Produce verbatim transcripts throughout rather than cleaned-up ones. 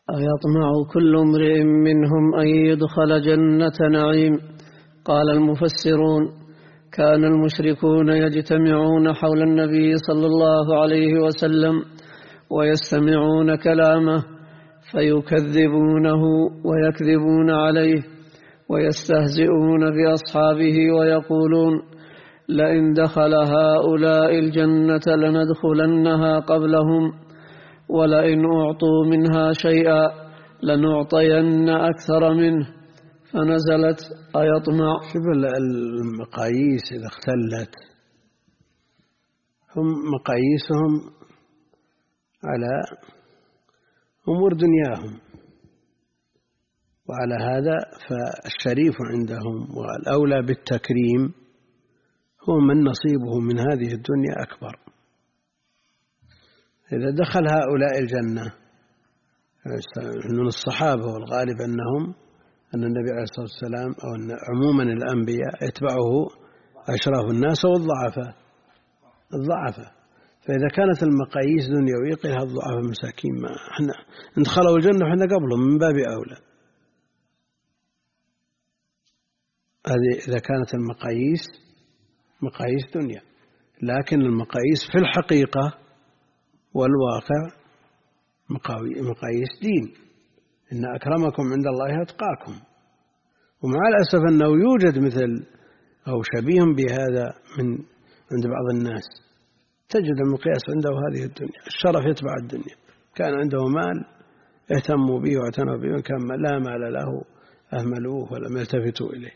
أيطمع كل امرئ منهم أن يدخل جنة نعيم؟ قال المفسرون: كان المشركون يجتمعون حول النبي صلى الله عليه وسلم ويستمعون كلامه فيكذبونه ويكذبون عليه ويستهزئون بأصحابه ويقولون: لئن دخل هؤلاء الجنة لندخلنها قبلهم، ولئن أعطوا منها شيئا لنعطين أكثر منه. فنزلت: أيطمع. شوف المقاييس إذا اختلت هم مقاييسهم على أمور دنياهم، وعلى هذا فالشريف عندهم والأولى بالتكريم هو من نصيبه من هذه الدنيا أكبر. إذا دخل هؤلاء الجنة من الصحابة، والغالب أنهم أن النبي عليه الصلاة والسلام أو أن عموما الأنبياء يتبعه أشراف الناس والضعفاء الضعفاء فإذا كانت المقاييس دنيوية قيل الضعفاء مساكين ما احنا ندخلوا الجنة وحنا قبلهم من باب أولى. هذه إذا كانت المقاييس مقاييس دنيا، لكن المقاييس في الحقيقة والواقع مقاييس دين. إن أكرمكم عند الله أتقاكم. ومع الأسف أنه يوجد مثل أو شبيه بهذا من عند بعض الناس، تجد المقياس عنده هذه الدنيا، الشرف يتبع الدنيا، كان عنده مال اهتموا به واعتنوا به، وكان لا مال له أهملوه ولم يلتفتوا إليه.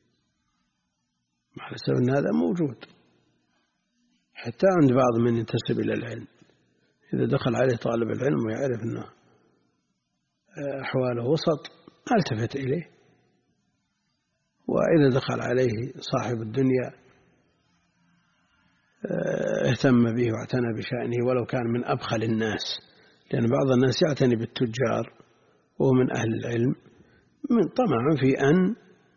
مع الأسف أن هذا موجود حتى عند بعض من ينتسب إلى العلم. إذا دخل عليه طالب العلم ويعرف أنه أحواله وسط ما التفت إليه، وإذا دخل عليه صاحب الدنيا اهتم به واعتنى بشأنه ولو كان من أبخل الناس، لأن بعض الناس يعتني بالتجار وهو من أهل العلم من طمع في أن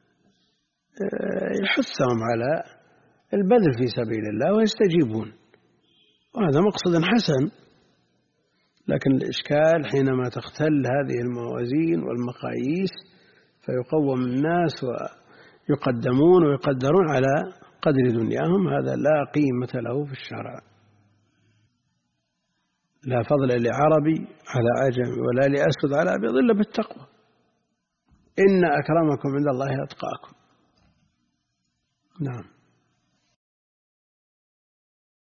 يحثهم على البذل في سبيل الله ويستجيبون، وهذا مقصد حسن. لكن الإشكال حينما تختل هذه الموازين والمقاييس فيقوم الناس ويقدمون ويقدرون على قدر دنياهم، هذا لا قيمة له في الشرع. لا فضل لعربي على عجم ولا لأسود على أبيض إلا بالتقوى. إن أكرمكم عند الله أتقاكم. نعم.